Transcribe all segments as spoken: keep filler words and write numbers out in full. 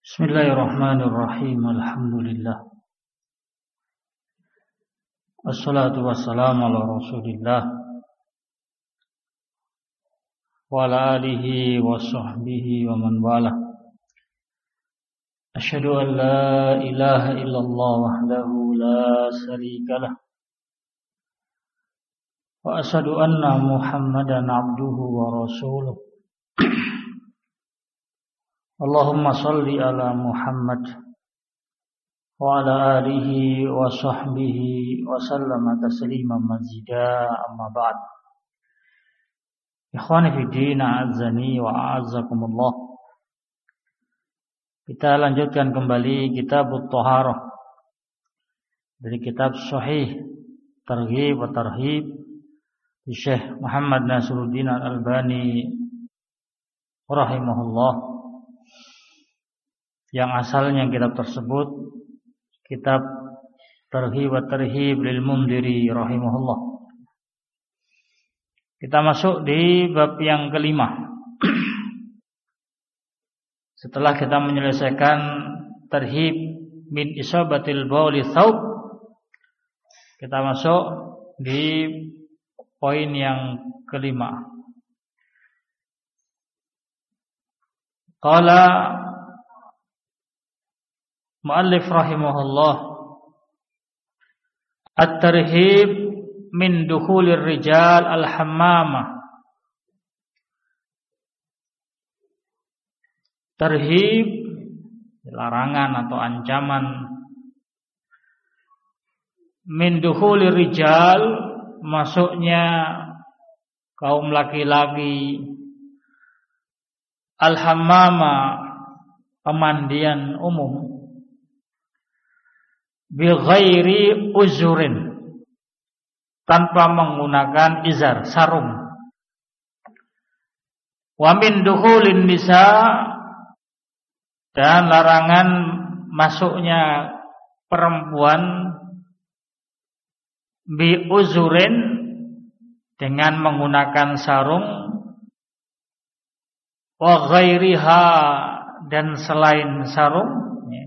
Bismillahirrahmanirrahim. Alhamdulillah. Wassalatu wassalamu ala Rasulillah wa ala alihi wa sahbihi wa man wala. Asyhadu an la ilaha illallah wahdahu la syarika lah. Wa asyhadu anna Muhammadan abduhu wa rasuluh. Allahumma salli ala Muhammad wa ala alihi wa sahbihi wa sallama tasliman mazida, amma ba'd. Ikhwani fi din, a'azzani wa a'azzakumullah. Kita lanjutkan kembali Kitabut Thaharah dari kitab Sahih Targhib wa Tarhib di Syekh Muhammad Nasiruddin Al-Albani rahimahullah, yang asalnya kitab tersebut kitab Targhib wa Tarhib lil Mundhiri rahimahullah. Kita masuk di bab yang kelima. Setelah kita menyelesaikan tarhib min isabatil bauli thawb, kita masuk di poin yang kelima. Qala muallif rahimahullah, at-tarhib min dukhulir rijal al-hammamah. Tarhib, larangan atau ancaman, min dukhulir rijal, masuknya kaum laki-laki, al-hammamah, pemandian umum, bi ghairi uzurin, tanpa menggunakan izar, sarung. Wa min dukhulin nisa, dan larangan masuknya perempuan bi uzurin, dengan menggunakan sarung, wa ghairiha, dan selain sarung.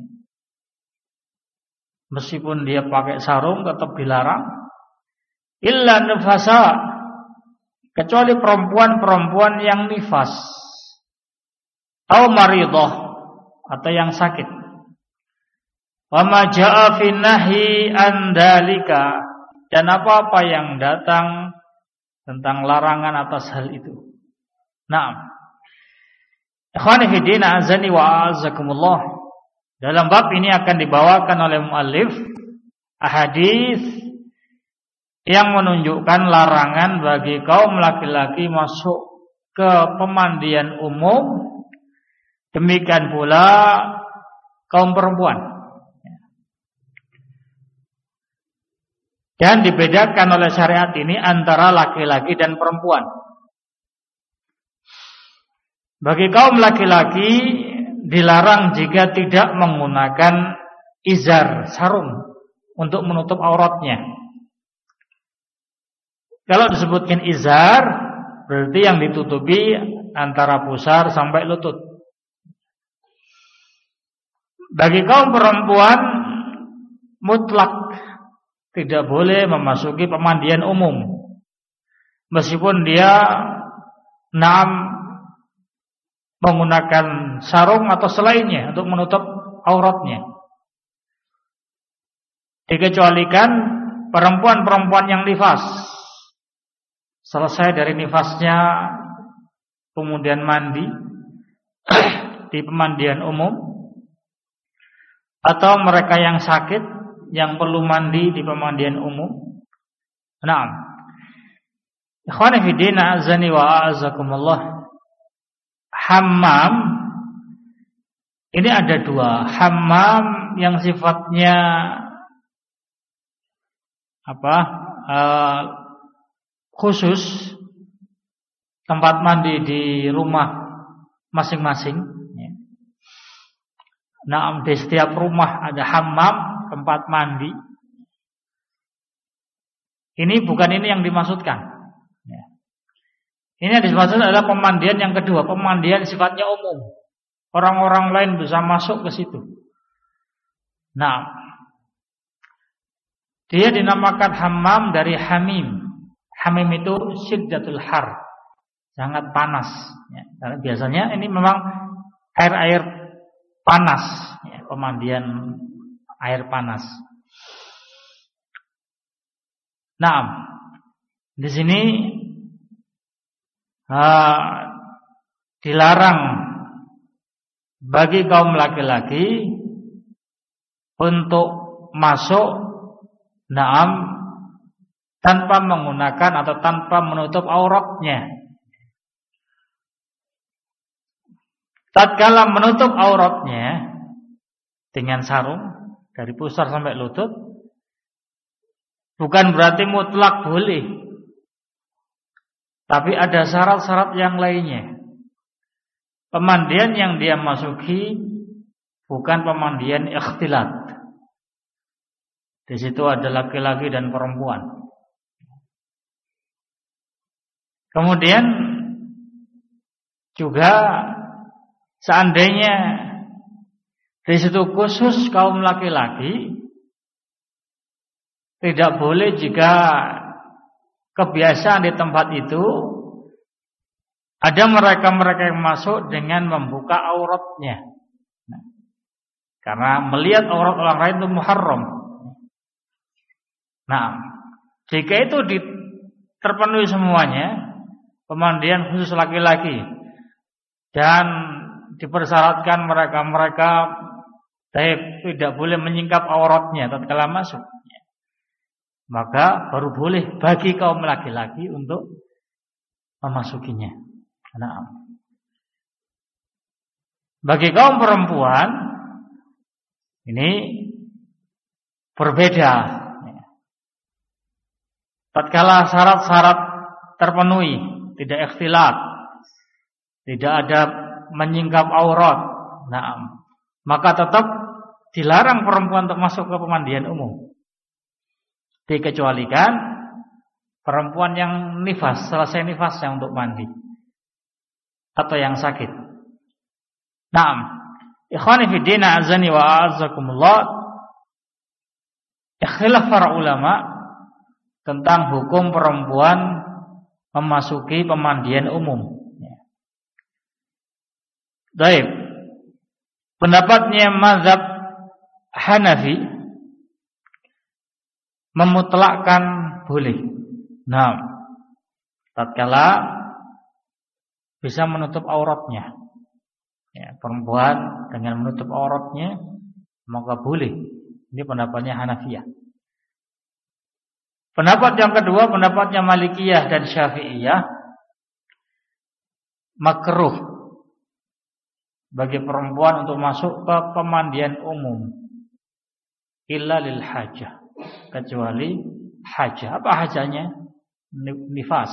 Meskipun dia pakai sarung tetap dilarang. Illa nifasa, kecuali perempuan-perempuan yang nifas, atau maridah, atau yang sakit. Wa ma jaa fi nahyi an dalika, dan apa-apa yang datang tentang larangan atas hal itu. Naam. Ikhwani fi din, azani wa azakumullah. Dalam bab ini akan dibawakan oleh muallif ahadits yang menunjukkan larangan bagi kaum laki-laki masuk ke pemandian umum, demikian pula kaum perempuan. Dan dibedakan oleh syariat ini antara laki-laki dan perempuan. Bagi kaum laki-laki dilarang jika tidak menggunakan izar, sarung, untuk menutup auratnya. Kalau disebutkan izar, berarti yang ditutupi antara pusar sampai lutut. Bagi kaum perempuan mutlak tidak boleh memasuki pemandian umum, meskipun dia naam menggunakan sarung atau selainnya untuk menutup auratnya. Dikecualikan perempuan-perempuan yang nifas, selesai dari nifasnya kemudian mandi di pemandian umum, atau mereka yang sakit yang perlu mandi di pemandian umum. Naam. Ikhwani fi din, azani wa a'azakumullah. Hammam ini ada dua. Hammam yang sifatnya apa? Uh, khusus, tempat mandi di rumah masing-masing. Nah, di setiap rumah ada hammam, tempat mandi. Ini bukan ini yang dimaksudkan. Ini yang dimaksud adalah pemandian yang kedua, pemandian sifatnya umum. orang-orang lain bisa masuk ke situ. Nah, dia dinamakan hammam dari hamim. Hamim itu syiddatul har, sangat panas. Ya, karena biasanya ini memang air-air panas, ya, pemandian air panas. Nah, di sini uh, dilarang bagi kaum laki-laki untuk masuk, naam, tanpa menggunakan atau tanpa menutup auratnya. Tatkala menutup auratnya dengan sarung dari pusar sampai lutut, bukan berarti mutlak boleh, tapi ada syarat-syarat yang lainnya. Pemandian yang dia masuki bukan pemandian ikhtilat. Di situ ada laki-laki dan perempuan. Kemudian juga seandainya di situ khusus kaum laki-laki, tidak boleh jika kebiasaan di tempat itu ada mereka-mereka yang masuk dengan membuka auratnya. Nah, karena melihat aurat orang lain itu muharram. Nah, jika itu di, terpenuhi semuanya, pemandian khusus laki-laki, dan dipersyaratkan mereka-mereka tidak boleh menyingkap auratnya tatkala masuk, maka baru boleh bagi kaum laki-laki untuk memasukinya. Nah, bagi kaum perempuan ini berbeda. Tatkala syarat-syarat terpenuhi, tidak ikhtilat, tidak ada menyingkap aurat, nah, maka tetap dilarang perempuan untuk masuk ke pemandian umum. Dikecualikan perempuan yang nifas, selesai nifasnya untuk mandi, atau yang sakit. Naam, ikhwani fi din azani wa a'azzakumullah, ikhtilaf para ulama tentang hukum perempuan memasuki pemandian umum. Baik, pendapatnya mazhab Hanafi memutlakkan boleh. Nah, tatkala bisa menutup auratnya, ya, perempuan dengan menutup auratnya maka boleh. Ini pendapatnya Hanafiyah. Pendapat yang kedua, pendapatnya Malikiyah dan Syafi'iyah, makruh bagi perempuan untuk masuk ke pemandian umum illa lil hajah, kecuali hajah. Apa hajahnya? Nifas,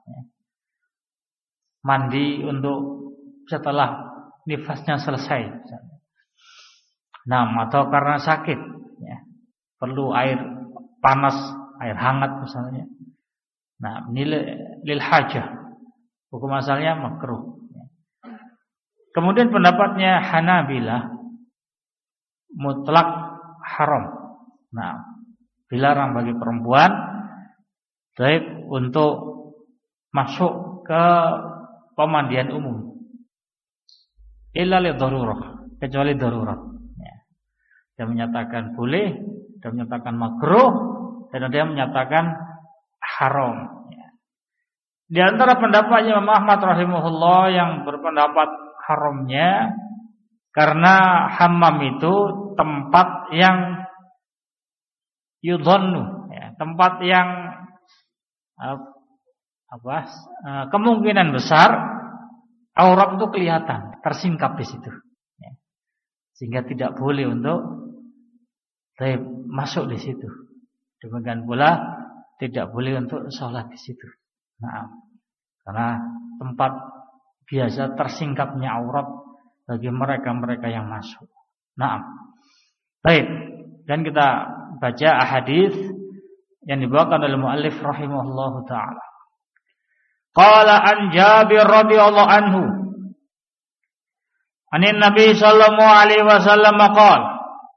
mandi untuk setelah nifasnya selesai. Nah, atau karena sakit, ya, perlu air panas, air hangat misalnya. Nah, nilai lil hajah, hukum asalnya makruh. Kemudian pendapatnya Hanabilah mutlak haram. Nah, dilarang bagi perempuan baik untuk masuk ke pemandian umum illa li darurah, kecuali darurat. Ya. Dia menyatakan boleh, dia menyatakan makruh, dan dia menyatakan haram. Ya. Di antara pendapatnya Imam Ahmad rahimahullah yang berpendapat haramnya karena hammam itu tempat yang yudhannu, ya, tempat yang uh, apa uh, kemungkinan besar aurat itu kelihatan, tersingkap di situ, ya. Sehingga tidak boleh untuk eh, masuk di situ. Demikian pula tidak boleh untuk sholat di situ. Nah, karena tempat biasa tersingkapnya aurat bagi mereka-mereka yang masuk. Nah, baik. Dan kita baca ahadits yang dibawakan oleh muallif rahimahullahu taala. Qala an Jabir radhiyallahu anhu, Anin Nabi sallallahu alaihi wasallam qala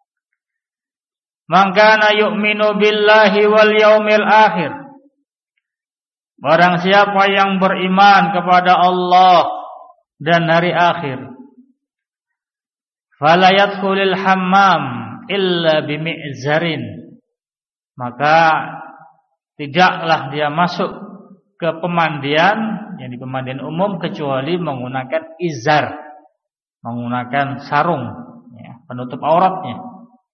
Man kana yu'minu billahi wal yaumil akhir. Barang siapa yang beriman kepada Allah dan hari akhir, fala yadkhulul hammam illa bimi'zarin. Maka tidaklah dia masuk ke pemandian, yakni pemandian umum, kecuali menggunakan izar, menggunakan sarung, ya, penutup auratnya.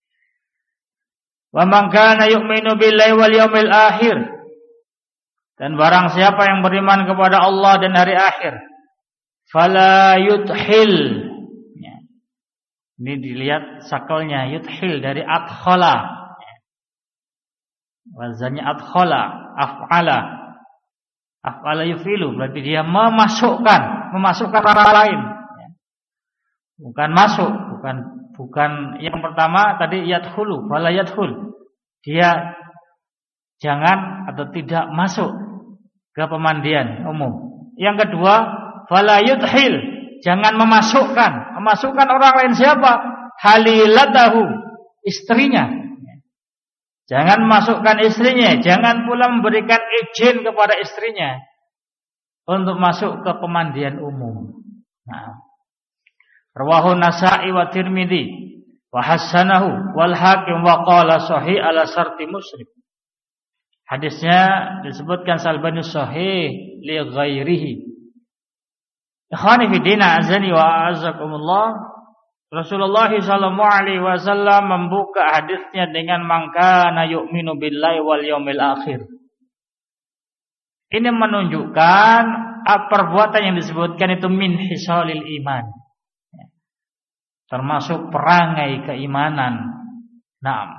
Wa man kana yu'minu billahi wal yaumil akhir. Dan barang siapa yang beriman kepada Allah dan hari akhir, fala yudhil. Ya. Ini dilihat sakalnya, yudhil dari adkhala. Wazannya adkhala, af'ala. Af'ala yufilu, berarti dia memasukkan, memasukkan orang lain. Bukan masuk, bukan bukan yang pertama tadi yadkhulu, wala yadkhul. Dia jangan atau tidak masuk ke pemandian umum. Yang kedua, wala yudhil, jangan memasukkan. Memasukkan orang lain siapa? Halilatahu, istrinya. Jangan masukkan istrinya, jangan pula memberikan izin kepada istrinya untuk masuk ke pemandian umum. Nah, rawahu Nasa'i wa Tirmidzi wa hasanahu wal Hakim wa qala sahih ala syarti Muslim. Hadisnya disebutkan Al-Albani sahih li ghairihi. Ikhwani fi din azani wa azakumullah. Rasulullah sallallahu alaihi wasallam membuka hadisnya dengan mangkana yu'minu billahi wal yaumil akhir. Ini menunjukkan perbuatan yang disebutkan itu min hisalil iman, termasuk perangai keimanan. Naam.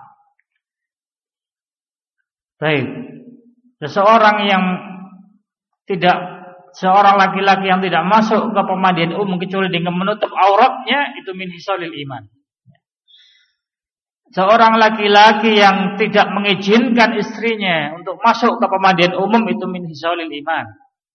Baik. Seseorang yang tidak seorang laki-laki yang tidak masuk ke pemandian umum kecuali dengan menutup auratnya, itu min hisalil iman. Seorang laki-laki yang tidak mengizinkan istrinya untuk masuk ke pemandian umum, itu min hisalil iman.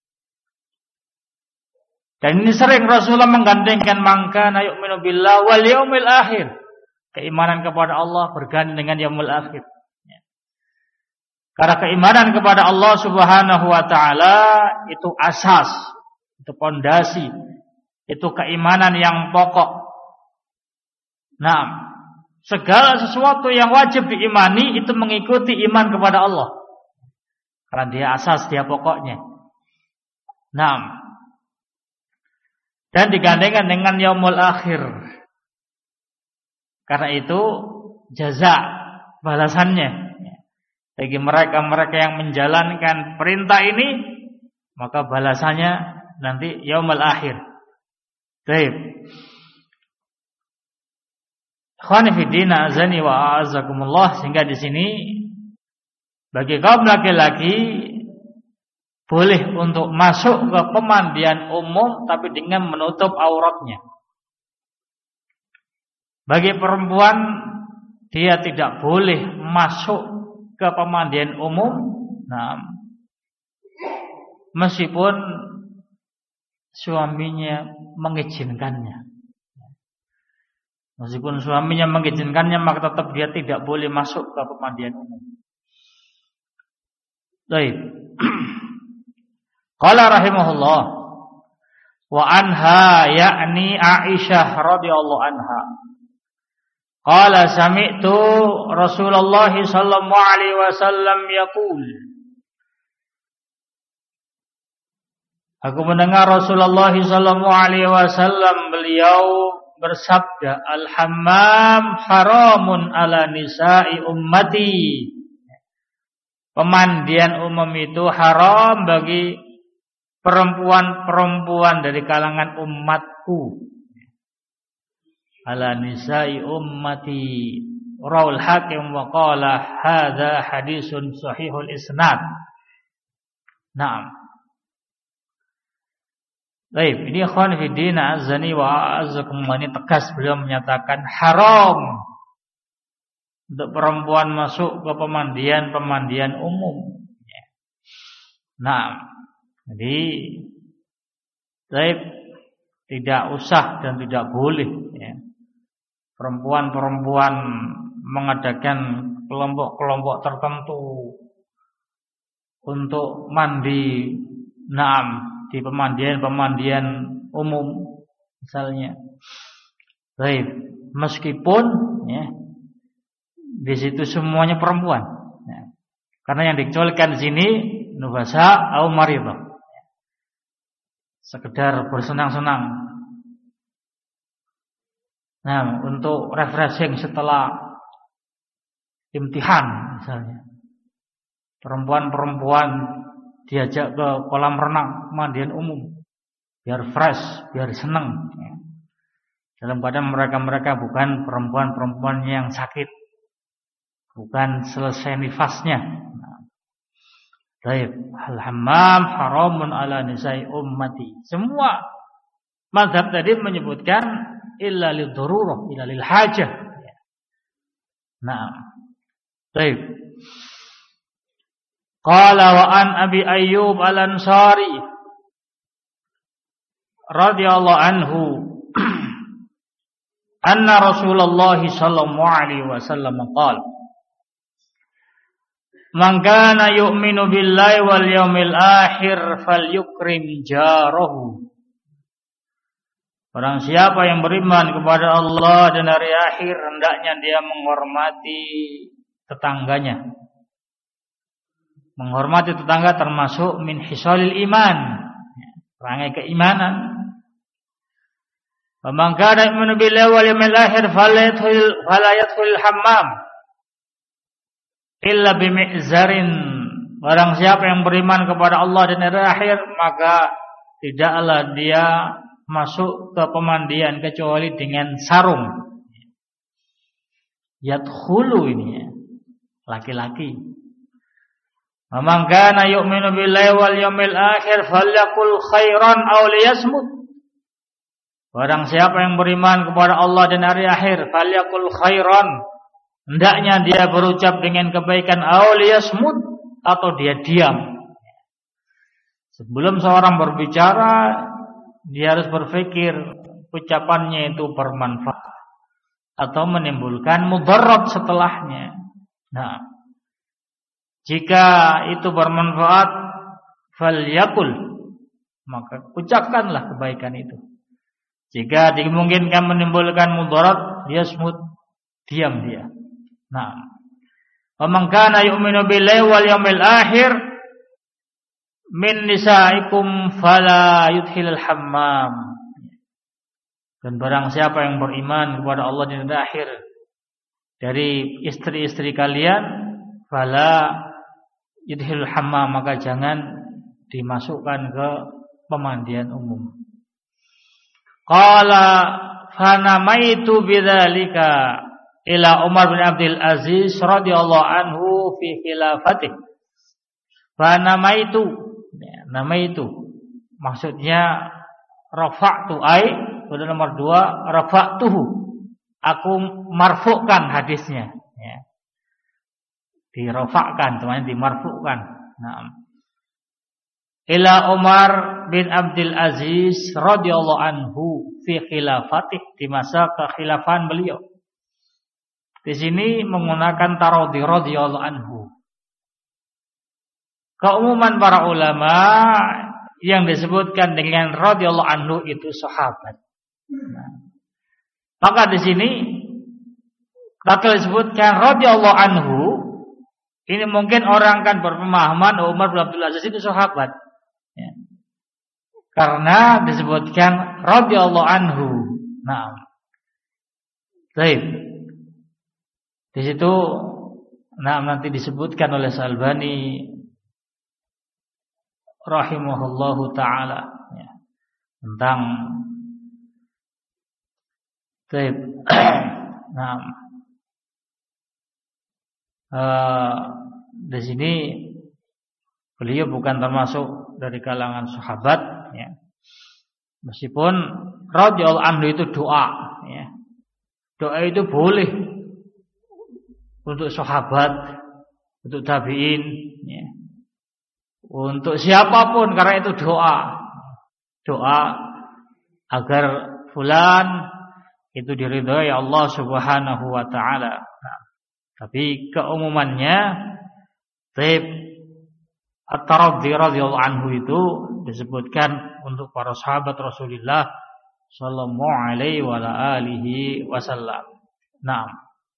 Dan ini sering Rasulullah menggandengkan mangkana yu'minu billahi wal yaumil akhir. Keimanan kepada Allah bergandengan dengan yaumul akhir. Karena keimanan kepada Allah Subhanahu wa taala itu asas, itu pondasi, itu keimanan yang pokok. Nah, segala sesuatu yang wajib diimani itu mengikuti iman kepada Allah. Karena dia asas, dia pokoknya. Nah, dan digandengkan dengan yaumul akhir. Karena itu jaza, balasannya bagi mereka-mereka yang menjalankan perintah ini, maka balasannya nanti yaumul akhir. Baik. Ikhwani fi din azani wa a'azakumullah, sehingga di sini bagi kaum laki-laki boleh untuk masuk ke pemandian umum tapi dengan menutup auratnya. Bagi perempuan, dia tidak boleh masuk ke pemandian umum, nah, meskipun suaminya mengizinkannya. Meskipun suaminya mengizinkannya, maka tetap dia tidak boleh masuk ke pemandian umum. Baik. Qala rahimahullah wa anha yakni Aisyah radhiyallahu anha. Qala sami'tu Rasulullah sallallahu alaihi wasallam yaqul. Aku mendengar Rasulullah sallallahu alaihi wasallam beliau bersabda, al-hammam haramun ala nisa'i ummati. Pemandian umum itu haram bagi perempuan-perempuan dari kalangan umatku. Ala nisa'i ummati. Rawal Hakim wa qala hadza hadisun sahihul isnad. Naam. Baik, ini ikhwan fi din azani wa a'azzakumullah, ini tegas beliau menyatakan haram untuk perempuan masuk ke pemandian-pemandian umum. Nah, jadi baik, tidak usah dan tidak boleh ya, perempuan-perempuan mengadakan kelompok-kelompok tertentu untuk mandi naam di pemandian-pemandian umum misalnya. Baik, meskipun ya, di situ semuanya perempuan. Ya. Karena yang dikecualikan di sini nufasa atau maridah. Sekedar bersenang-senang. Nah, untuk refreshing setelah imtihan misalnya. Perempuan-perempuan diajak ke kolam renang pemandian umum biar fresh, biar senang ya. Dalam keadaan mereka-mereka bukan perempuan-perempuan yang sakit, bukan selesai nifasnya. Baik, al-hammam haramun ala nisa'i ummati. Semua mazhab tadi menyebutkan illa lidururah, illa lil hajah. Nah, baik. Qala wa an Abi Ayyub Al-Ansari radhiyallahu anhu anna Rasulullah sallallahu alaihi wasallam qala man kana yu'minu billahi wal yawmil akhir falyukrim jarahu. Barang siapa yang beriman kepada Allah dan hari akhir, hendaknya dia menghormati tetangganya. Menghormati tetangga termasuk min hisalil iman, perangai keimanan. Man kana yu'minu billahi wal yawmil akhir falyadkhul fala yadkhulul hammam illa bimi'zarin. Barang siapa yang beriman kepada Allah dan hari akhir, maka tidaklah dia masuk ke pemandian kecuali dengan sarung. Yadkhulu ini ya, laki-laki. Man kana yu'minu billahi wal yawmil akhir falyaqul khairan aw liyasmut. Barang siapa yang beriman kepada Allah dan hari akhir, falyaqul khairan, hendaknya dia berucap dengan kebaikan, aw liyasmut, atau dia diam. Sebelum seorang berbicara, dia harus berpikir ucapannya itu bermanfaat atau menimbulkan mudarat setelahnya. Nah, jika itu bermanfaat, falyaqul, maka ucapkanlah kebaikan itu. Jika dimungkinkan menimbulkan mudarat, dia smut, diam dia. Nah, wa man kana yu'minu billahi wal yawmil akhir min nisaikum fala yudkhilul hammam. Dan barang siapa yang beriman kepada Allah dan hari akhir dari istri-istri kalian, fala yudkhilul hammam, maka jangan dimasukkan ke pemandian umum. Qala fanamaitu bidzalika ila Umar bin Abdul Aziz radhiyallahu anhu fi khilafatih. Fanamaitu, nama itu maksudnya rafa'tu ai, pada nomor dua rafa'tuhu, aku marfu'kan hadisnya ya. Dirafa'kan, teman dimarfu'kan. Nah, ila Umar bin Abdul Aziz radhiyallahu anhu fi khilafatih, di masa kekhilafan beliau. Di sini menggunakan taradhi radhiyallahu anhu. Keumuman para ulama yang disebutkan dengan radhiyallahu anhu itu sahabat. Nah, maka di sini kalau disebutkan radhiyallahu anhu, ini mungkin orang kan berpemahaman Umar bin Abdul Aziz itu sahabat. Ya. Karena disebutkan radhiyallahu anhu. Nah, baik. Di situ nah nanti disebutkan oleh Al-Albani rahimahullahu taala ya, tentang baik. Nah, uh, di sini beliau bukan termasuk dari kalangan sahabat ya. Meskipun radhiyallahu anhu itu doa ya. Doa itu boleh untuk sahabat, untuk tabi'in ya. Untuk siapapun, karena itu doa. Doa agar fulan itu diridhai Allah Subhanahu wa taala. Nah, tapi keumumannya taib at-taraddi radhiyallahu anhu itu disebutkan untuk para sahabat Rasulullah sallallahu alaihi wa alihi wasallam. Naam.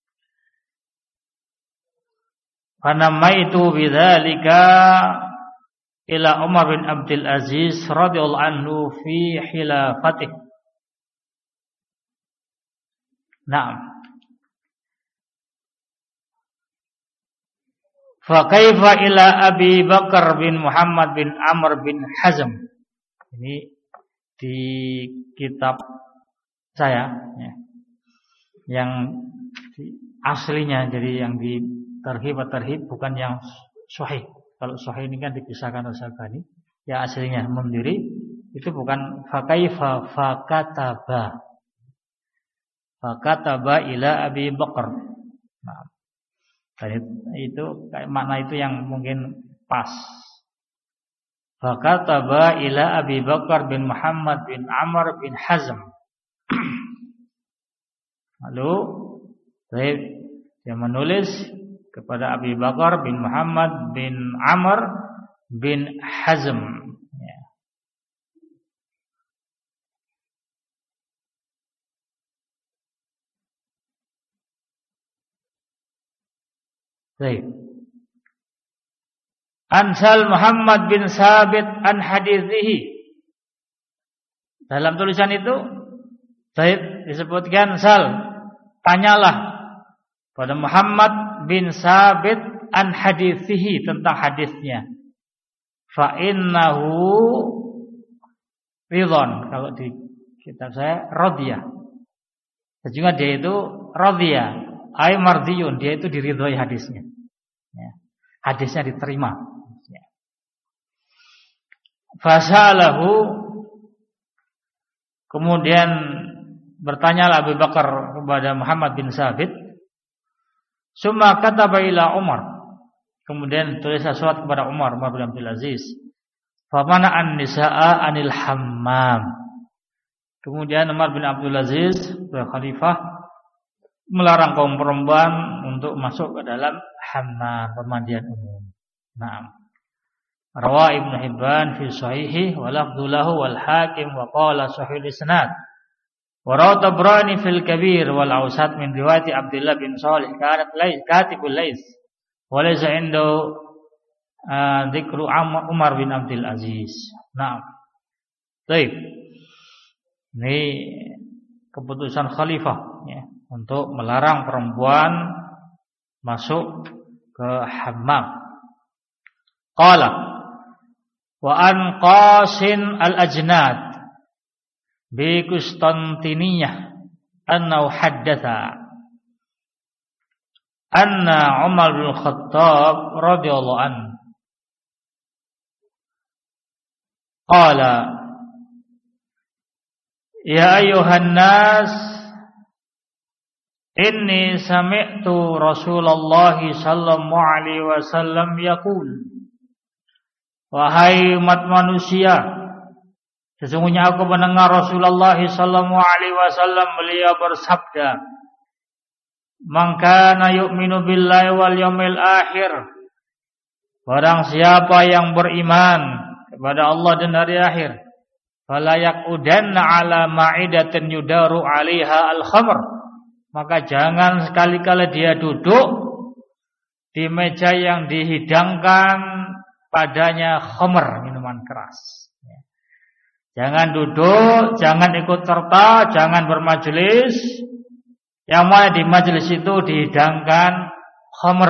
Fanamaitu bidzalika ila Umar bin Abdul Aziz radhiyallahu anhu fi khilafatih. Naam. Fa kaifa ila Abi Bakar bin Muhammad bin Amr bin Hazm. Ini di kitab saya ya. Yang aslinya, jadi yang di tarhib at-tarhib bukan yang sahih. Kalau sahih ini kan dipisahkan oleh Syalbani. Ya aslinya mendiri itu bukan fa kaifa fa kataba. Fa kataba ila Abi Bakar. Nah, itu makna itu yang mungkin pas. Fa kataba ila Abi Bakar bin Muhammad bin Amr bin Hazm. Lalu dia menulis kepada Abi Bakar bin Muhammad bin Amr bin Hazm. Ya. Baik. Ansal Muhammad bin Sabit an hadithihi. Dalam tulisan itu baik disebutkan Sal, tanyalah pada Muhammad bin Sabit an hadithihi, tentang hadisnya. Fa innahu ridhon, kalau di kitab saya radiyah. Sejujurnya dia itu radiyah, ay mardiyun, dia itu diridhoi hadisnya. Ya. Hadisnya diterima. Ya. Fasalahu, kemudian bertanyalah Abu Bakar kepada Muhammad bin Sabit. Summa kataba ila Umar, kemudian tulis surat kepada Umar, Umar bin Abdul Aziz. Famana an-nisaa anil hammam. Kemudian Umar bin Abdul Aziz, khalifah, melarang kaum perempuan untuk masuk ke dalam hammam, pemandian umum. Naam. Rawa Ibnu Hibban fi sahihi wa lafdhu lahu wal Hakim wa qala sahih isnad. Wa rawa Tabrani fil Kabir wal Awsat min riwayat Abdullah bin Shalih kanat lais katibul lais. Wa laysa indahu dzikru Umar bin Abdul Aziz. Naam. Baik. Ini keputusan khalifah ya, untuk melarang perempuan masuk ke hammam. Qala wa an Qasin al-Ajnad bi Konstantiniyah annahu haddatha anna Umar bin Khattab radhiyallahu anhu qala ya ayyuhan nas inni sami'tu Rasulullah sallallahu alaihi wasallam yaqul, wahai umat manusia, sesungguhnya aku mendengar Rasulullah sallallahu alaihi wasallam beliau bersabda, man kana yu'minu billahi wal yaumil akhir, barang siapa yang beriman kepada Allah dan hari akhir, fala yaqudanna ala ma'idatin yudaru 'alaiha al-khamr, maka jangan sekali-kali dia duduk di meja yang dihidangkan padanya khamr, minuman keras. Jangan duduk, jangan ikut serta, jangan bermajelis yang mana di majelis itu dihidangkan khamr.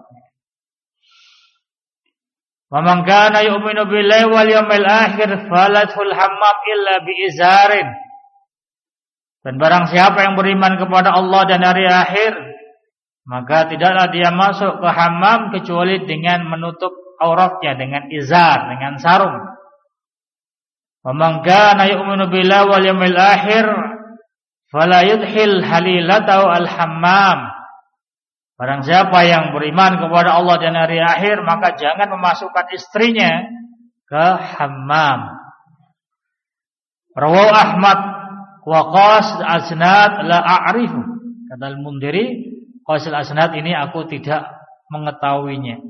Wa man kana yu'minu billahi wal yawmil akhir falatul hammam illa biizarin. Dan barang siapa yang beriman kepada Allah dan hari akhir, maka tidaklah dia masuk ke hammam kecuali dengan menutup auratnya dengan izar, dengan sarung. Wa man kana yu'minu billahi wal yawmil akhir fala yudkhil halilatahu al-hammam. Barang siapa yang beriman kepada Allah dan hari akhir, maka jangan memasukkan istrinya ke hammam. Rawahu Ahmad wa qasid asnad la a'rifu. Kata Al-Mundhiri, qasid asnad ini aku tidak mengetahuinya.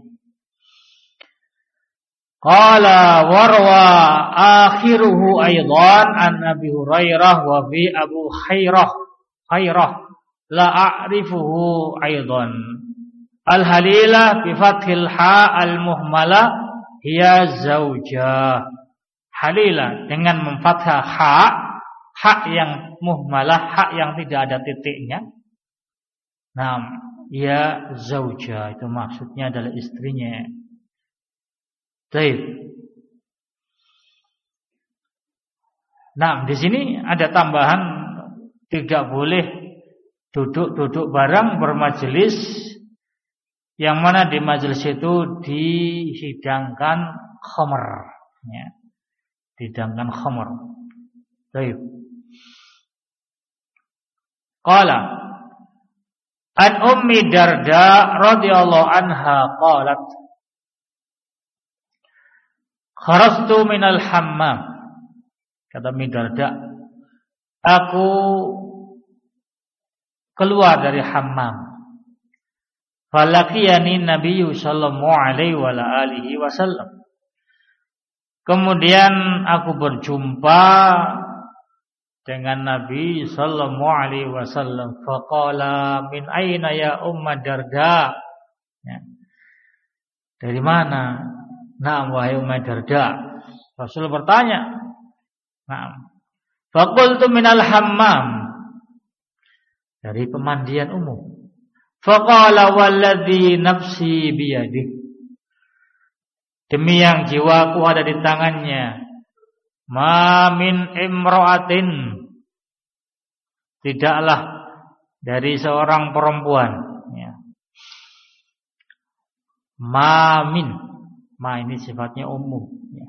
Qala warwa akhiruhu aidan an Abi Hurairah wa fi Abu Khairah Khairah la a'rifuhu aidan. Al-halilah bi fathil ha al-muhmala hiya zaujah. Halilah dengan memfathah ha, ha yang muhmalah, ha yang tidak ada titiknya. Nah, ya zaujah itu maksudnya adalah istrinya. Baik. Nah, di sini ada tambahan, tidak boleh duduk-duduk bareng bermajelis, yang mana di majelis itu dihidangkan khamr, ya. Dihidangkan khamr. Baik. Qala an Ummi Darda radhiyallahu anha qalat kharastu minal hammam. Kata Ummi Darda, aku keluar dari hammam. Falaqiyani Nabiyyu sallallahu alaihi wa alihi wasallam. Kemudian aku berjumpa dengan Nabi sallallahu alaihi wasallam. Faqala min aina ya Umma Darda? Ya. Dari mana? Naam wahai Umma Darda. Rasul bertanya. Naam. Faqultu minal hammam. Dari pemandian umum. Faqala walladzi nafsi biyadih. Demi yang jiwaku ada di tangannya. Ma min imra'atin, tidaklah dari seorang perempuan, ya. Ma min, ma ini sifatnya umum, ya.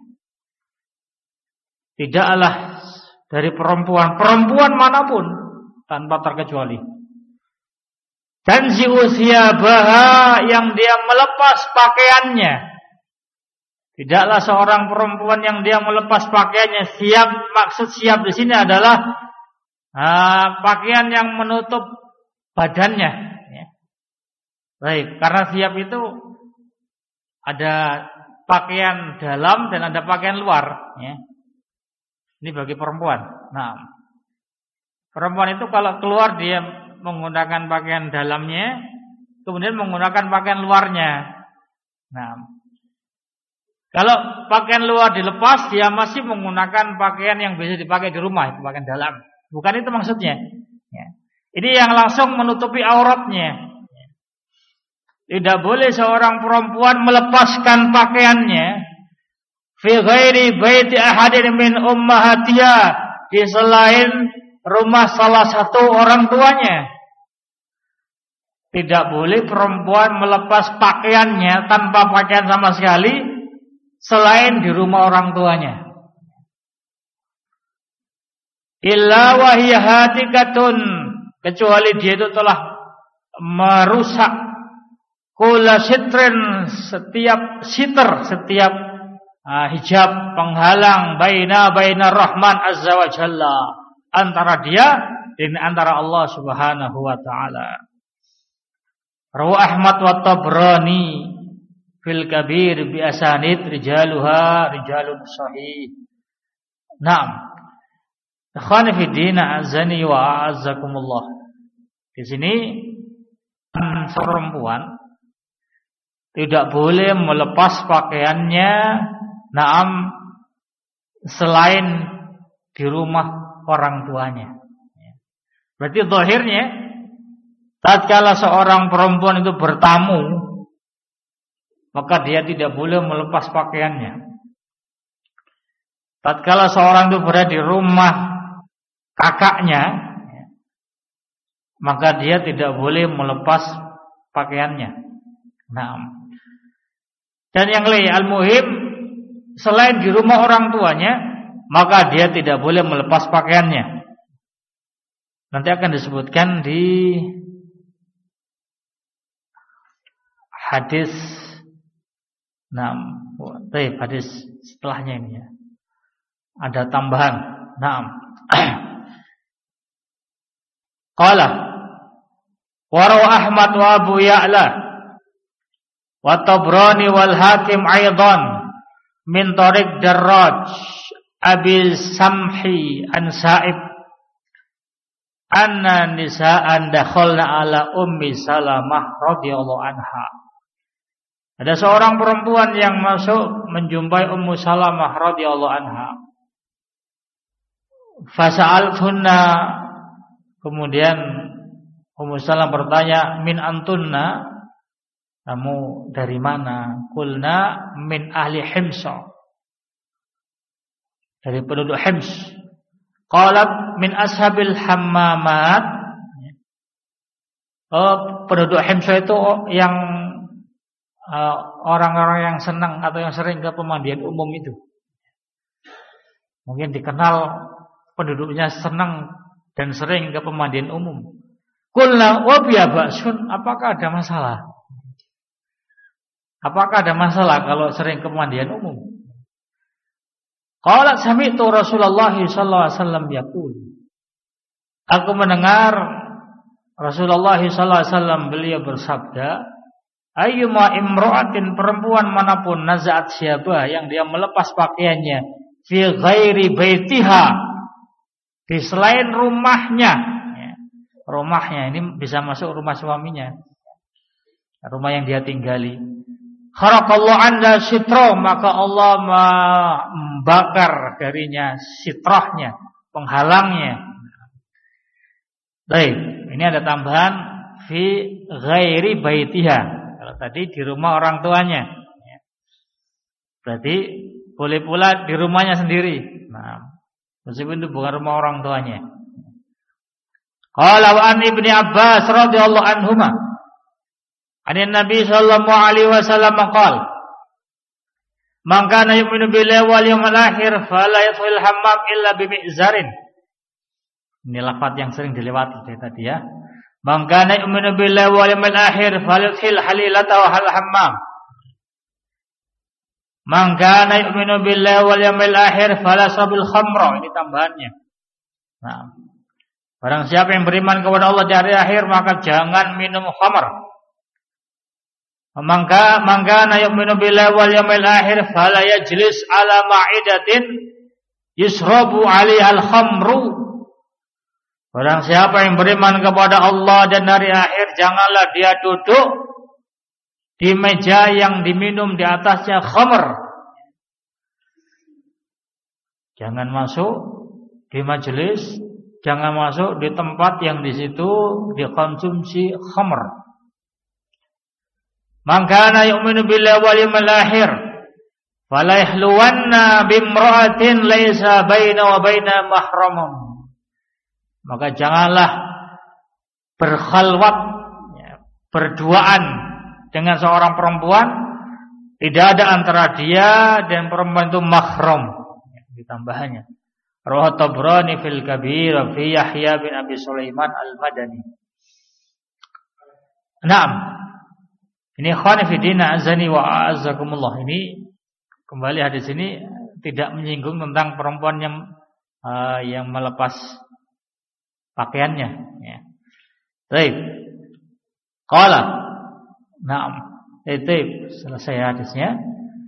Tidaklah dari perempuan, perempuan manapun tanpa terkecuali. Dan si usia baha yang dia melepas pakaiannya. Tidaklah seorang perempuan yang dia melepas pakaiannya. Siap, maksud siap di sini adalah uh, pakaian yang menutup badannya. Ya. Baik, karena siap itu ada pakaian dalam dan ada pakaian luar. Ya. Ini bagi perempuan. Nah, perempuan itu kalau keluar dia menggunakan pakaian dalamnya, kemudian menggunakan pakaian luarnya. Nah. Kalau pakaian luar dilepas, dia masih menggunakan pakaian yang bisa dipakai di rumah, itu pakaian dalam. Bukan itu maksudnya. Ya. Ini yang langsung menutupi auratnya. Tidak boleh seorang perempuan melepaskan pakaiannya fi ghairi baiti ahadin min ummahatiha, di selain rumah salah satu orang tuanya. Tidak boleh perempuan melepas pakaiannya tanpa pakaian sama sekali selain di rumah orang tuanya. Illa wahiya hatikatun, kecuali dia itu telah merusak kula sitrin, setiap siter, setiap uh, hijab penghalang baina baina Rahman azza wa jalla, antara dia dan antara Allah subhanahu wa ta'ala. Rawi Ahmad wa Tabrani fil kabir bi asanid rijaluha rijalun sahih. Naam. Ikhwani fi din, azani wa a'azzakumullah. Di sini perempuan tidak boleh melepas pakaiannya, naam, selain di rumah orang tuanya. Berarti zahirnya tatkala seorang perempuan itu bertamu, maka dia tidak boleh melepas pakaiannya. Tatkala seorang itu berada di rumah kakaknya, maka dia tidak boleh melepas pakaiannya. Nah, dan yang lain al-muhim, selain di rumah orang tuanya, maka dia tidak boleh melepas pakaiannya. Nanti akan disebutkan di hadis. Nah, baik, hadis setelahnya ini ya. Ada tambahan. Naam. Qala wa rawa Ahmad wa Abu Ya'la wa Tabrani wal Hakim aidan min tariq Darraj Abi Samhi an Sa'ib anna nisa'an dakhalna ala Ummi Salamah radhiyallahu anha. Ada seorang perempuan yang masuk menjumpai Ummu Salamah radhiyallahu anha. Fasa'altunna, kemudian Ummu Salamah bertanya, min antunna, kamu dari mana? Qulna min ahli Himsa, dari penduduk Hims. Qalat min ashabil hammamat. Oh, penduduk Himsa itu yang uh, orang-orang yang senang atau yang sering ke pemandian umum itu. Mungkin dikenal penduduknya senang dan sering ke pemandian umum. Qulna wa biya ba'sun, apakah ada masalah? Apakah ada masalah kalau sering ke pemandian umum? Qalat sami'tu Rasulullah sallallahu alaihi wasallam yaqul. Aku mendengar Rasulullah sallallahu alaihi wasallam beliau bersabda, ayyuma imra'atin, perempuan manapun naza'at syabah, yang dia melepas pakaiannya fi ghairi baitiha, di selain rumahnya. Rumahnya ini bisa masuk rumah suaminya, rumah yang dia tinggali. Kharaqallahu anha sitra, maka Allah membakar darinya sitrahnya, penghalangnya. Baik, ini ada tambahan fi ghairi baitiha. Kalau tadi di rumah orang tuanya, berarti boleh pula di rumahnya sendiri. Nah, meskipun itu bukan rumah orang tuanya. Qala wa an Ibni Abbas radhiyallahu anhuma, Ani Nabi sallallahu alaihi wasallam qala, man kana yu'minu billahi wal yawmil akhir fala yadkhul hammam illa bimi'zarin. Ini lafaz yang sering dilewati dari tadi ya. Man kana yu'minu billahi wal yawmil akhir falyadkhil halilatahu hal hammam. Man kana yu'minu billahi wal yawmil akhir fala yashrabil khamra. Ini tambahannya. Nah, barang siapa yang beriman kepada Allah di hari akhir, maka jangan minum khamar. Mangka mangka na yu'minu billahi wal yawmil akhir fala yajlis ala ma'idatin yusrabu 'alaiha al-khamru. Barang siapa yang beriman kepada Allah dan hari akhir, janganlah dia duduk di meja yang diminum di atasnya khamr. Jangan masuk di majelis, jangan masuk di tempat yang di situ dikonsumsi khamr. Man kana yu'minu billahi wal yawmil akhir fala yahluwanna bimra'atin laisa baina wa baina mahramun. Maka janganlah berkhalwat, ya, berduaan dengan seorang perempuan, tidak ada antara dia dan perempuan itu mahram. Ya, ditambahannya. Rawahu Tabrani fil Kabir fi Yahya bin Abi Sulaiman al-Madani. Naam. Ini khani fi din azani wa a'azzakumullah. Ini kembali hadis ini tidak menyinggung tentang perempuan yang uh, yang melepas pakaiannya, ya. Baik. Qala. Naam. Itu selesai hadisnya.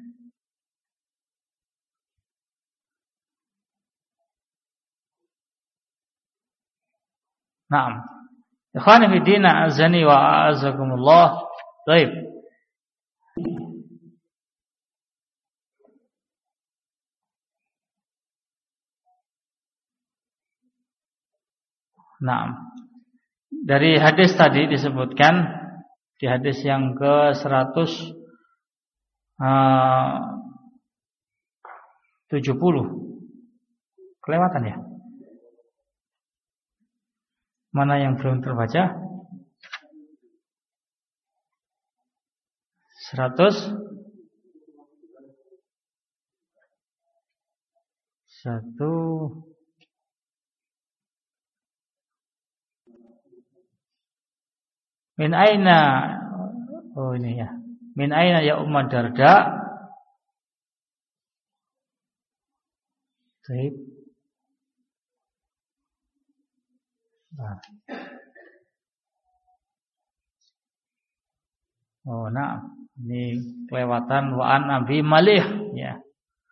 Naam. Ikhwani fi din azani wa a'azzakumullah. Baik. Nah, dari hadis tadi disebutkan di hadis yang ke seratus tujuh puluh. Kelewatan ya? Mana yang belum terbaca? Seratus satu min aina, oh ini ya, min aina ya Ummu Darda. Baik. Nah. Oh, nah, ini kelewatan wa an Abi Malih ya.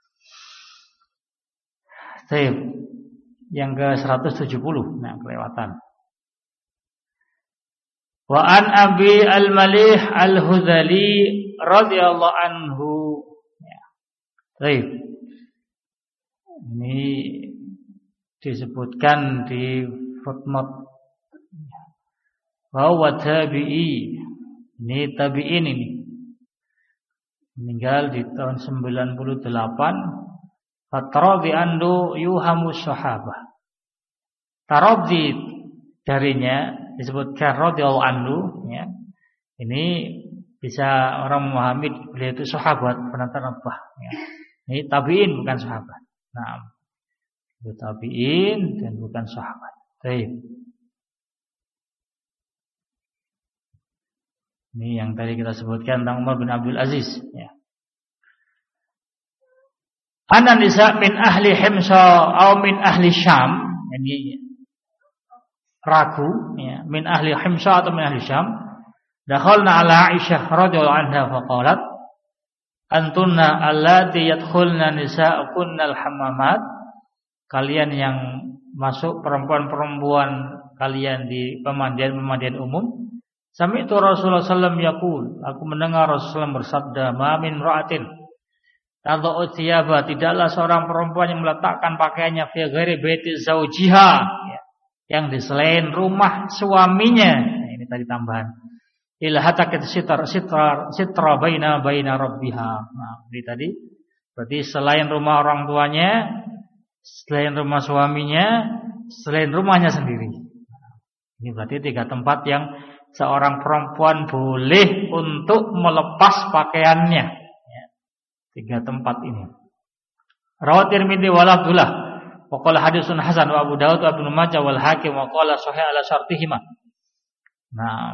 Baik. Yang ke seratus tujuh puluh. Nah, kelewatan. Wa an Abi Al-Malih Al-Hudhali radhiyallahu anhu. Ya. Baik. Ini disebutkan di footnote bahwa tabi'i, ini tabi'in ini meninggal di tahun sembilan puluh delapan. Fataradi andu yuhamu sahabah. Taradi darinya disebutkan radhiyallahu anhu ya. Ini bisa orang memahami beliau itu sahabat penatanabbah ya. Ini tabi'in bukan sahabat. Nah, itu tabi'in dan bukan sahabat. Baik. Ini yang tadi kita sebutkan tentang Umar bin Abdul Aziz ya. Ana nisa min ahli Himsa atau min ahli Syam, ini ragu ya, min ahli Himsa atau min ahli Syam. Dakhalna ala Aisyah radhiyallahu anha faqalat antunna allati yadkhulna nisa'ukunna al-hammamat. Kalian yang masuk perempuan-perempuan kalian di pemandian-pemandian umum. Sami'tu Rasulullah sallallahu alaihi wasallam yaqul, aku mendengar Rasulullah bersabda, "Ma min ra'atin tadau thiyaba, tidaklah seorang perempuan yang meletakkan pakaiannya fi ghairi baiti zaujiha, ya, yang di selain rumah suaminya." Nah, ini tadi tambahan. Ila hatakit sitra sitra sitra baina baina rabbiha. Nah, ini tadi berarti selain rumah orang tuanya, selain rumah suaminya, selain rumahnya sendiri. Ini berarti tiga tempat yang seorang perempuan boleh untuk melepas pakaiannya ya. Tiga tempat ini. Rawat Tirmidzi wal Abdullah wa qala haditsun hasan wa Abu Dawud wa Ibnu Majah wal Hakim wa qala sahih ala syartihima. Nah,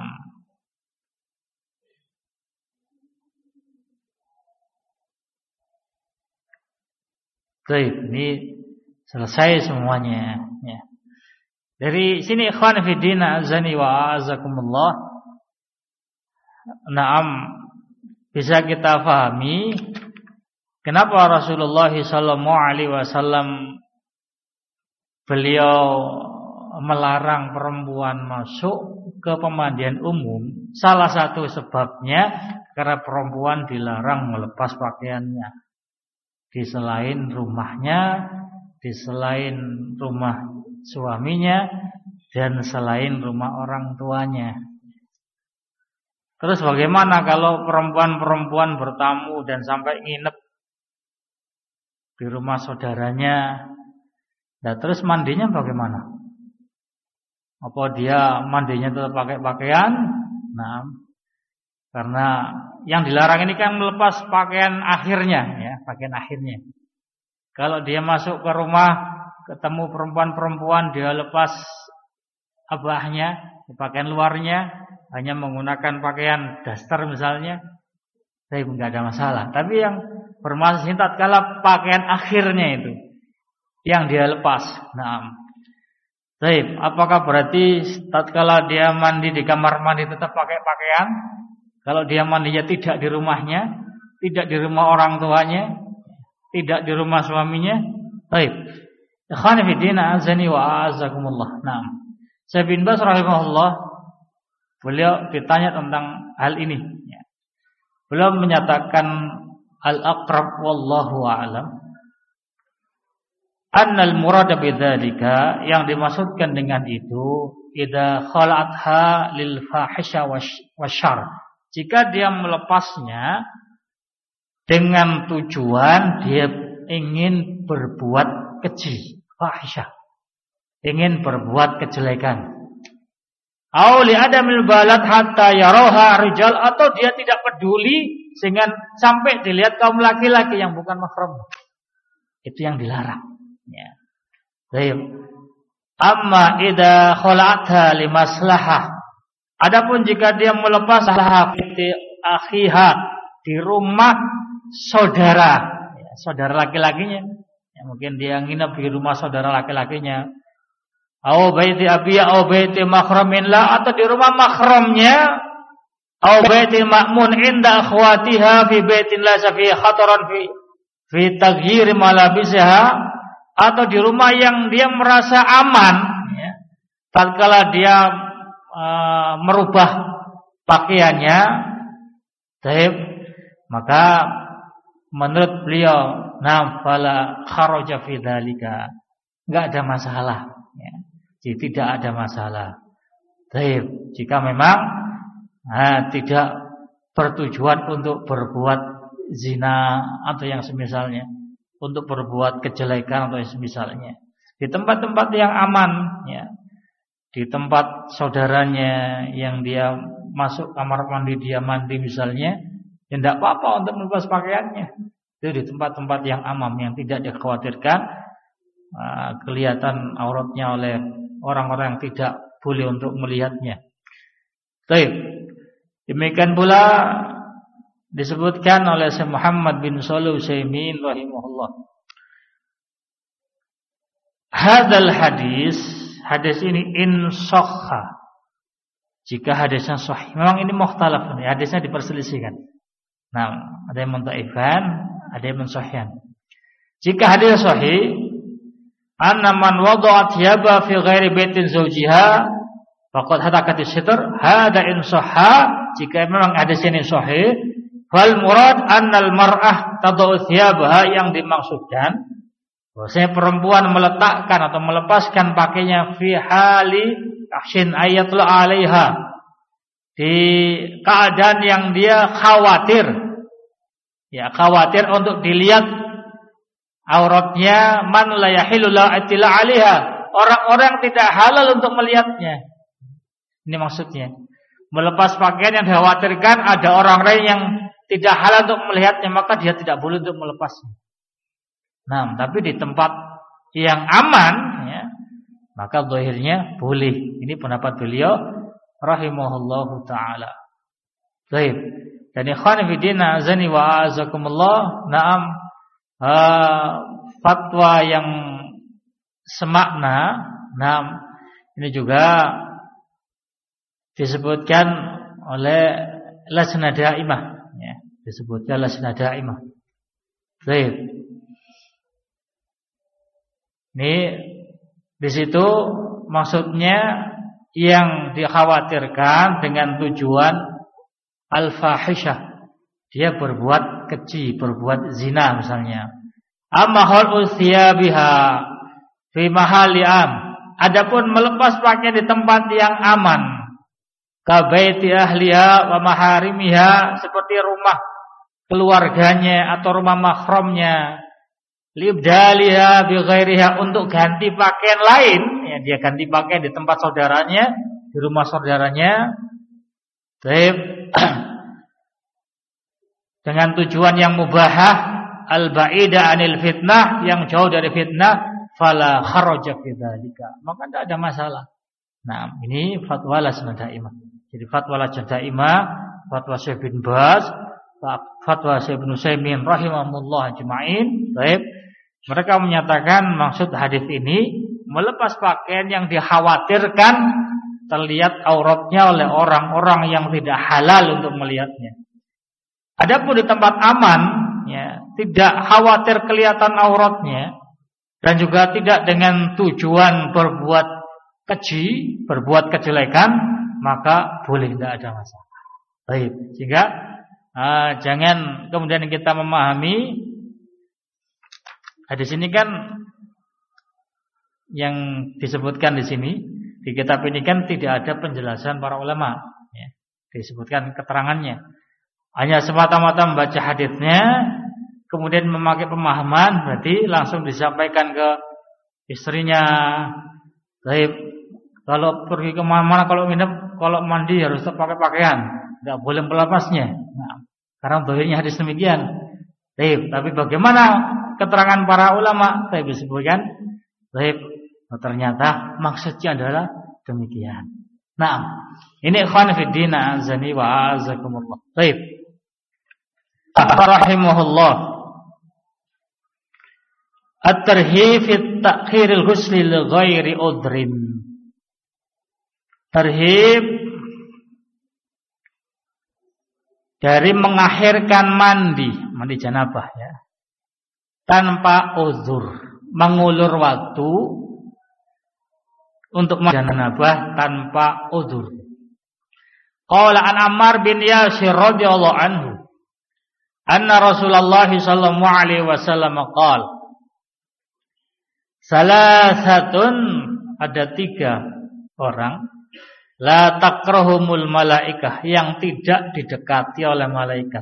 baik, ini selesai semuanya ya. Dari sini ikhwan fi din azani wa azakumullah. Naam, bisa kita pahami kenapa Rasulullah sallallahu alaihi wasallam beliau melarang perempuan masuk ke pemandian umum. Salah satu sebabnya karena perempuan dilarang melepas pakaiannya di selain rumahnya, di selain rumah suaminya, dan selain rumah orang tuanya. Terus bagaimana kalau perempuan-perempuan bertamu dan sampai nginep di rumah saudaranya? Nah, terus mandinya bagaimana? Apa dia mandinya tetap pakai pakaian? Nah, karena yang dilarang ini kan melepas pakaian akhirnya ya, pakaian akhirnya. Kalau dia masuk ke rumah ketemu perempuan-perempuan, dia lepas abahnya, pakaian luarnya, hanya menggunakan pakaian daster misalnya, saya enggak ada masalah. Tapi yang bermasalah tatkala pakaian akhirnya itu yang dia lepas. Nah, baik, apakah berarti tatkala dia mandi di kamar mandi tetap pakai pakaian? Kalau dia mandinya tidak di rumahnya, tidak di rumah orang tuanya, tidak di rumah suaminya, baik. Ikhwani fi din azani wa azakumullah. Naam. Syekh bin Baz rahimahullah, beliau ditanya tentang hal ini ya. Beliau menyatakan al-aqrab wallahu a'lam annal murad bidzalika, yang dimaksudkan dengan itu idza khala'atha lil fahisha wasyarr, jika dia melepasnya dengan tujuan dia ingin berbuat keji, fahisyah, ingin berbuat kejelekan. Au li adamil balad hatta yaroha rijal, atau dia tidak peduli sehingga sampai dilihat kaum laki-laki yang bukan mahram. Itu yang dilarang ya. Baik. Amma idza khala'atha li maslahah, adapun jika dia melepas maslahah fi akhiha, di rumah saudara ya, saudara laki-lakinya. Ya, mungkin dia nginep di rumah saudara laki-lakinya, au baiti abiya au baiti mahramin la, atau di rumah mahramnya, au baiti ma'mun inda akhwatiha fi baitin la fi khataran fi fi taghyir malabisiha, atau di rumah yang dia merasa aman ya, tatkala dia uh, merubah pakaiannya, taib, maka menurut beliau nam fala kharaja fi dzalika, enggak ada masalah ya. Jadi tidak ada masalah. Taib, jika memang nah, tidak bertujuan untuk berbuat zina atau yang semisalnya, untuk berbuat kejelekan atau yang semisalnya, di tempat-tempat yang aman ya, di tempat saudaranya yang dia masuk kamar mandi, dia mandi misalnya, ya tidak apa-apa untuk melepas pakaiannya. Itu di tempat-tempat yang aman, yang tidak dikhawatirkan uh, kelihatan auratnya oleh orang-orang yang tidak boleh untuk melihatnya. Baik. Demikian pula disebutkan oleh Syekh Muhammad bin Shalih Al-Utsaimin rahimahullah. Hadzal hadis, hadis ini in shahha, jika hadisnya sahih. Memang ini mukhtalaf, hadisnya diperselisihkan. Nah, ada yang mendhaifkan, ada yang mensahihkan. Jika hadis sahih, anna man wada'at thiyaba fi ghairi baitin zawjiha faqad hatakat as-sitr, hada in sahha. Jika memang hadis ini sahih, fal murad annal mar'ah tadau thiyabaha, yang dimaksudkan bahwasanya perempuan meletakkan atau melepaskan pakainya fi hali akshin ayatlu alaiha, di keadaan yang dia khawatir ya, khawatir untuk dilihat auratnya, man la yahilu la atila alaiha, orang-orang tidak halal untuk melihatnya. Ini maksudnya, melepas pakaian yang dikhawatirkan ada orang lain yang tidak halal untuk melihatnya, maka dia tidak boleh untuk melepasnya. Nah, tapi di tempat yang aman ya, maka zahirnya boleh. Ini pendapat beliau rahimahullahu taala. Baik. Dan ikhwan fillah azani wa azakumullah, naam uh, fatwa yang semakna, naam ini juga disebutkan oleh Lajnah Daimah ya, disebutkan Lajnah Daimah. Baik. Ini di situ maksudnya yang dikhawatirkan dengan tujuan al-fahisyah, dia berbuat keji, berbuat zina misalnya. Amma khul'u thiyabiha fi mahali am, adapun melepas pakaian di tempat yang aman, ka baiti ahliha wa maharimiha, seperti rumah keluarganya atau rumah mahramnya, libdaliha bi ghairiha, untuk ganti pakaian lain ya, dia ganti pakaian di tempat saudaranya, di rumah saudaranya, dengan tujuan yang mubahah, al-ba'ida anil fitnah, yang jauh dari fitnah, fala kharaja fi dzalika, maka tidak ada masalah. Nah, ini fatwa Lajnah Daimah. Jadi fatwa Lajnah Daimah, fatwa Syekh bin Baz, fatwa Syekh Ibnu Utsaimin rahimahumullah ajma'in. Baik, mereka menyatakan maksud hadis ini melepas pakaian yang dikhawatirkan terlihat auratnya oleh orang-orang yang tidak halal untuk melihatnya. Adapun di tempat aman ya, tidak khawatir kelihatan auratnya, dan juga tidak dengan tujuan berbuat keji, berbuat kejelekan, maka boleh, tidak ada masalah. Baik, sehingga uh, jangan kemudian kita memahami hadis ini kan yang disebutkan di sini di kitab ini kan tidak ada penjelasan para ulama ya, disebutkan keterangannya, hanya semata-mata membaca hadisnya kemudian memakai pemahaman, berarti langsung disampaikan ke istrinya. Baik, kalau pergi ke mana-mana, kalau nginep, kalau mandi harus pakai pakaian, tidak boleh melepasnya. Nah, karena zahirnya hadis demikian. Baik, tapi bagaimana keterangan para ulama? Saya disebutkan, baik, ternyata maksudnya adalah demikian. Nah, ini ikhwan fiddin azani wa azakumullah. Baik. Rahimahullah. At-tarhib fi ta'khiril ghusli li ghairi udrin. Terhib dari mengakhirkan mandi, mandi janabah ya, tanpa uzur, mengulur waktu untuk mandi janabah tanpa uzur. Qala an Ammar bin Yasir radhiyallahu anhu, anna Rasulullah sallallahu alaihi wasallam qala, salasatun, ada tiga orang, la takrahumul malaikah, yang tidak didekati oleh malaikat.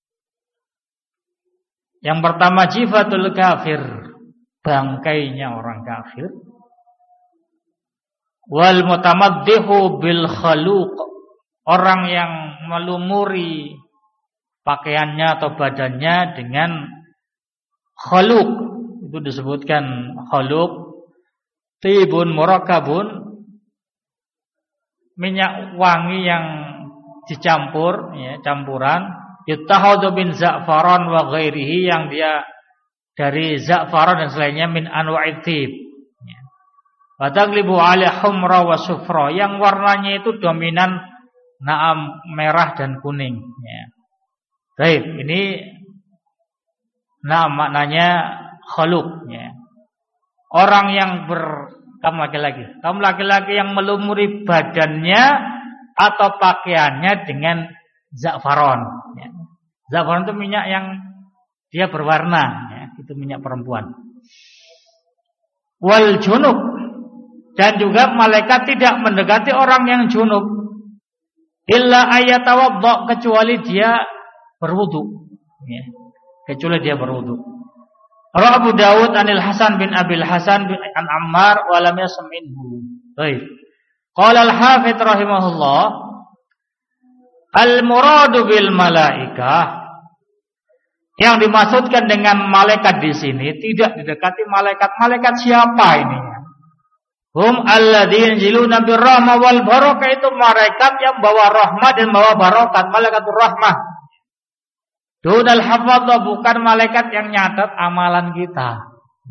Yang pertama jifatul kafir, bangkainya orang kafir. Wal mutamaddihu bil khaluq, orang yang melumuri pakaiannya atau badannya dengan khaluq. Itu disebutkan khaluq, tibun murakabun, minyak wangi yang dicampur, ya, campuran. Yutahadu bin za'faran wa ghairihi, yang dia dari za'faran dan selainnya, min anwa'id tib. Wa taglibu ala humra wa sufra, yang warnanya itu dominan naam merah dan kuning. Ya. Baik, ini naam maknanya khaluq. Ya. Orang yang ber Kamu laki-laki, kamu laki-laki yang melumuri badannya atau pakaiannya dengan za'faron. Ya. Za'faron itu minyak yang dia berwarna, ya. Itu minyak perempuan. Wal junub, dan juga malaikat tidak mendekati orang yang junub, illa ayatawadda, kecuali dia berwudu. Ya. Kecuali dia berwudu. Rawa Abu Dawud anil Hasan bin Abil Hasan bin an Ammar wa lam yasminhu. Baik. Qala al-Hafidz rahimahullah, al-muradu bil malaikah, yang dimaksudkan dengan malaikat di sini tidak didekati malaikat. Malaikat siapa ini? Hum alladzina yanziluna birrahmah wal barakah, itu malaikat yang bawa rahmat dan bawa barakat, malaikatur rahmah. Dunal hafadha, bukan malaikat yang nyatat amalan kita.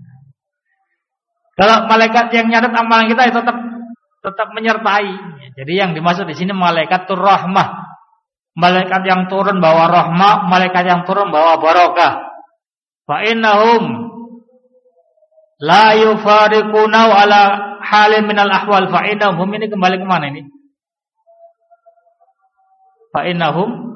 Kalau malaikat yang nyatat amalan kita itu tetap tetap menyertai. Jadi yang dimaksud di sini malaikatur rahmah, malaikat yang turun bawa rahmah, malaikat yang turun bawa barakah. Fa innahum la yufariquna ala halin minal ahwal. Fa innahum, ini kembali ke mana ini? Fa innahum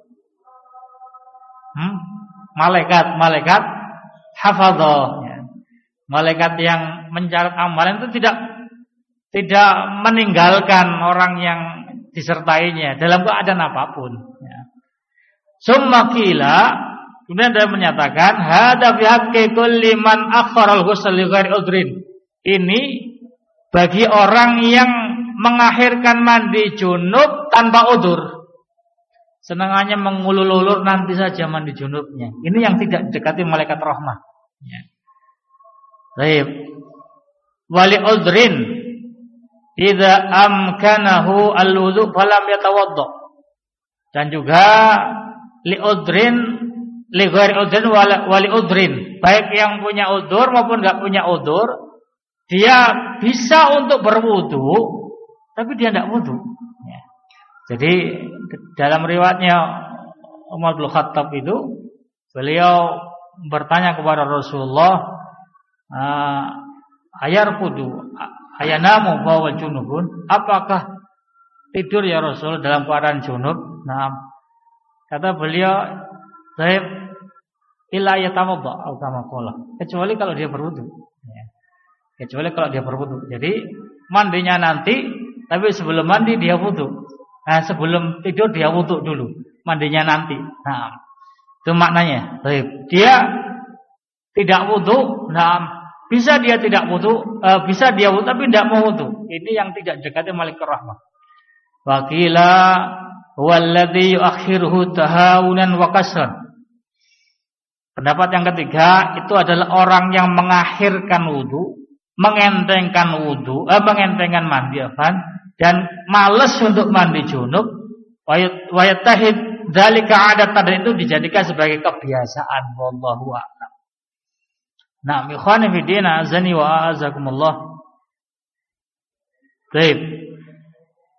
Hmm? Malaikat, malaikat hafadhah, ya. Malaikat yang mencatat amalan itu tidak tidak meninggalkan orang yang disertainya dalam keadaan apapun. Ya. Summa qila, kemudian dia menyatakan, hada fi haqqi kulli man akhara al-ghusl li ghairi udhrin. Ini bagi orang yang mengakhirkan mandi junub tanpa udzur. Senangannya mengulur-ulur nanti saja mandi junubnya. Ini yang tidak didekati malaikat rahmah. Ya. Baik. Wali udhrin idza amkanahu al-wudu falam yatawadda. Dan juga li udhrin li ghairi udhrin wali udhrin, baik yang punya udzur maupun enggak punya udzur, dia bisa untuk berwudu tapi dia enggak wudu. Ya. Jadi dalam riwayatnya Umar bin Khattab itu, beliau bertanya kepada Rasulullah, ayar kudu ayanamu bawa junubun, apakah tidur ya Rasul dalam keadaan junub? Nah, kata beliau, "Baik, illa yatawadda atau kama qala." Kecuali kalau dia berwudu. Ya. Kecuali kalau dia berwudu. Jadi mandinya nanti, tapi sebelum mandi dia wudu. Nah, sebelum tidur dia wudu dulu, mandinya nanti. Nah, itu maknanya. Baik. Dia tidak wudu, nah, bisa dia tidak wudu, uh, bisa dia wudu tapi tidak mau wudu. Ini yang tidak dekati malaikat rahmah. Wa qila walladzi yuakhiruhu tahawunan wa kasran. Pendapat yang ketiga itu adalah orang yang mengakhirkan wudu, mengentengkan wudu, eh, mengentengkan mandi afan, dan malas untuk mandi junub, wa yatahid dzalika adatan, dan itu dijadikan sebagai kebiasaan. Wallahu a'lam. Nah, ikhwani fi din azani wa a'azakumullah. Baik.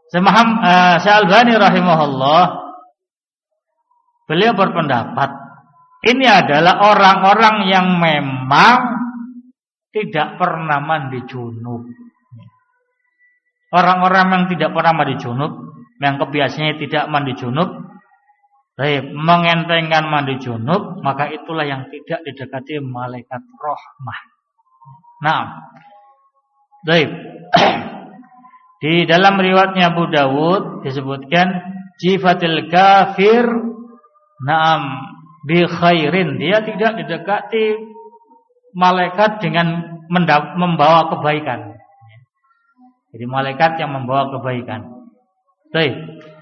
Semaham uh, Syalbani rahimahullah, beliau berpendapat ini adalah orang-orang yang memang tidak pernah mandi junub. Orang-orang yang tidak pernah mandi junub, yang kebiasaannya tidak mandi junub, baik, mengentengkan mandi junub, maka itulah yang tidak didekati malaikat rahmah. Nah, baik. Di dalam riwayatnya Abu Dawud disebutkan jifatil kafir na'am bi khairin, dia tidak didekati malaikat dengan membawa kebaikan. Jadi malaikat yang membawa kebaikan. Baik.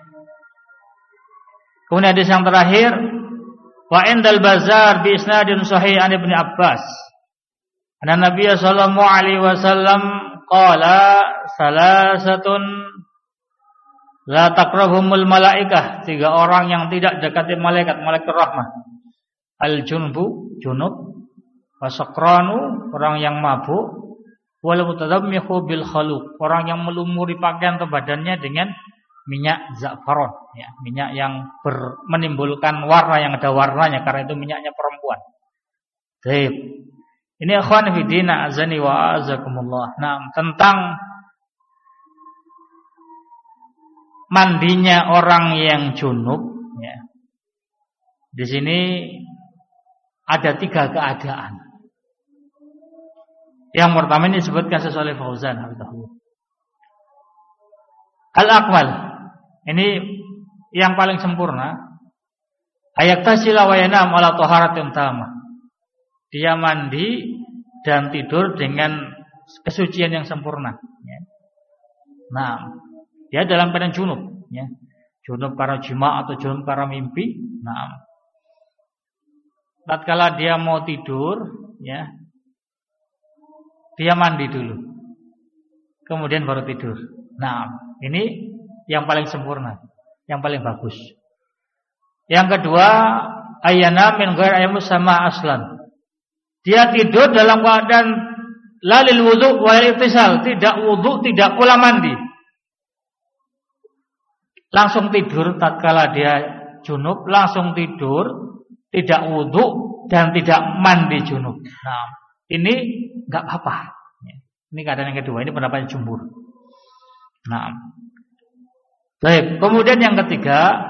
Kemudian hadis yang terakhir, wa indal bazar bi isnadin sahih an Ibnu Abbas. Anna Nabiy sallallahu alaihi wasallam qala salasatun la taqrabumul malaikah, tiga orang yang tidak dekati malaikat, malaikat rahmah. Al-junbu, junub, wasakranu, orang yang mabuk, wal mutadammihu bil khaluq, orang yang melumuri pakaian atau badannya dengan minyak za'faron, ya, minyak yang ber, menimbulkan warna yang ada warnanya karena itu minyaknya perempuan. Baik. Ini akhwan fillah azani wa azakumullah. Nah, tentang mandinya orang yang junub, ya. Di sini ada tiga keadaan. Yang pertama ini disebutkan sesuai Fauzan Al-Akmal. Ini yang paling sempurna. Ayat tasila wa yanam ala taharatin tamah. Dia mandi dan tidur dengan kesucian yang sempurna, ya. Nah, dia dalam keadaan junub, ya. Junub karena jima atau junub karena mimpi. Nah, tatkala dia mau tidur, ya, dia mandi dulu, kemudian baru tidur. Nah, ini yang paling sempurna, yang paling bagus. Yang kedua, ayana min ghairi ayyamus sama aslan. Dia tidur dalam keadaan lalil wudu wal ittisal, tidak wudu, tidak pula mandi. Langsung tidur tatkala dia junub, langsung tidur, tidak wudu dan tidak mandi junub. Nah, ini enggak apa-apa. Ini keadaan yang kedua, ini pendapat jumhur. Nah, baik. Kemudian yang ketiga,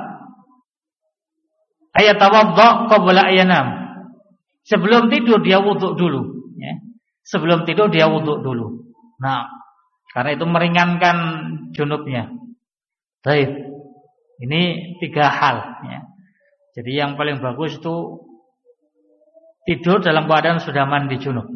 ayat tawaddu qabla ayanam. Sebelum tidur dia wudu dulu, ya. Sebelum tidur dia wudu dulu. Nah, karena itu meringankan junubnya. Baik. Ini tiga hal, ya. Jadi yang paling bagus itu tidur dalam keadaan sudah mandi junub.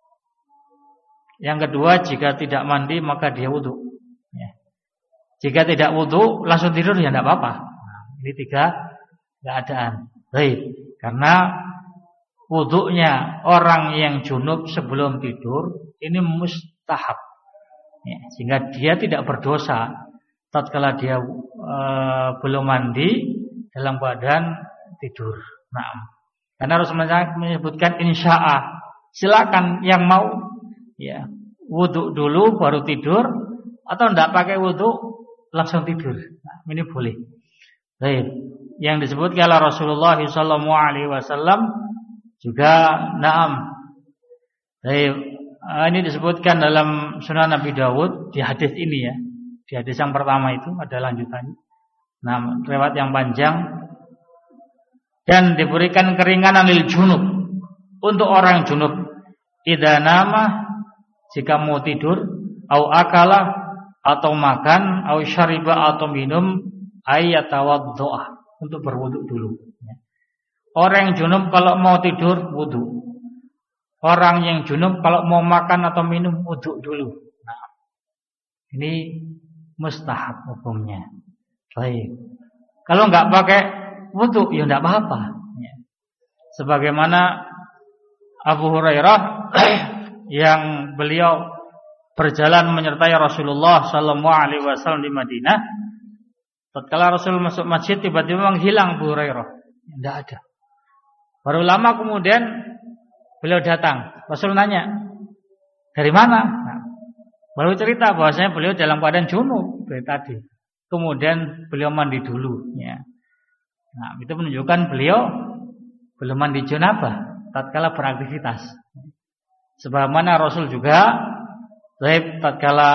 Yang kedua, jika tidak mandi maka dia wudu, ya. Jika tidak wudu langsung tidur ya tidak apa-apa. Nah, ini tiga keadaan. Baik, karena wudunya orang yang junub sebelum tidur ini mustahab, ya, sehingga dia tidak berdosa tatkala dia e, belum mandi dalam keadaan tidur. Nah, karena Rasulullah menyebutkan insya'a, silakan yang mau, ya, wudu dulu baru tidur, atau tidak pakai wudu langsung tidur. Nah, ini boleh. Baik. Yang disebutkan oleh Rasulullah shallallahu alaihi wasallam juga, naam. Baik. Ini disebutkan dalam Sunan Nabi Dawud di hadis ini, ya. Di hadis yang pertama itu ada lanjutannya. Nah, riwayat yang panjang. Dan diberikan keringanan lil junub, untuk orang junub. Idza nama, jika mau tidur, au akala, atau makan, au syariba, atau minum, ayatawaddoa, untuk berwudu dulu, ya. Orang yang junub kalau mau tidur wudu. Orang yang junub kalau mau makan atau minum wudu dulu. Nah, ini mustahab hukumnya. Baik. Kalau enggak pakai wudu ya enggak apa-apa, ya. Sebagaimana Abu Hurairah yang beliau berjalan menyertai Rasulullah sallallahu alaihi wasallam di Madinah. Tatkala Rasul masuk masjid tiba-tiba menghilang Abu Hurairah. Enggak ada. Baru lama kemudian beliau datang. Rasul nanya, dari mana? Nah, baru cerita bahwasanya beliau dalam keadaan junub dari tadi. kemudian beliau mandi dulu ya. Nah, itu menunjukkan beliau belum mandi janabah tatkala beraktivitas. Sebagaimana Rasul juga baik tatkala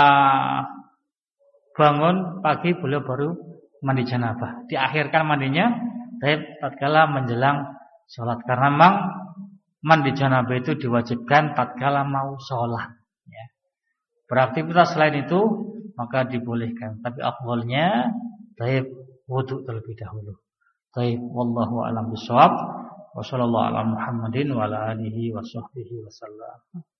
bangun pagi beliau baru mandi janabah. Diakhirkan mandinya baik tatkala menjelang sholat, karena memang mandi janabah itu diwajibkan tatkala mau sholat ya. Beraktivitas selain itu maka dibolehkan, tapi afdhalnya baik wudu terlebih dahulu. Baik, wallahu a'lam bishawab. Wa sallallahu ala Muhammadin wa ala alihi wa sahbihi wasallam.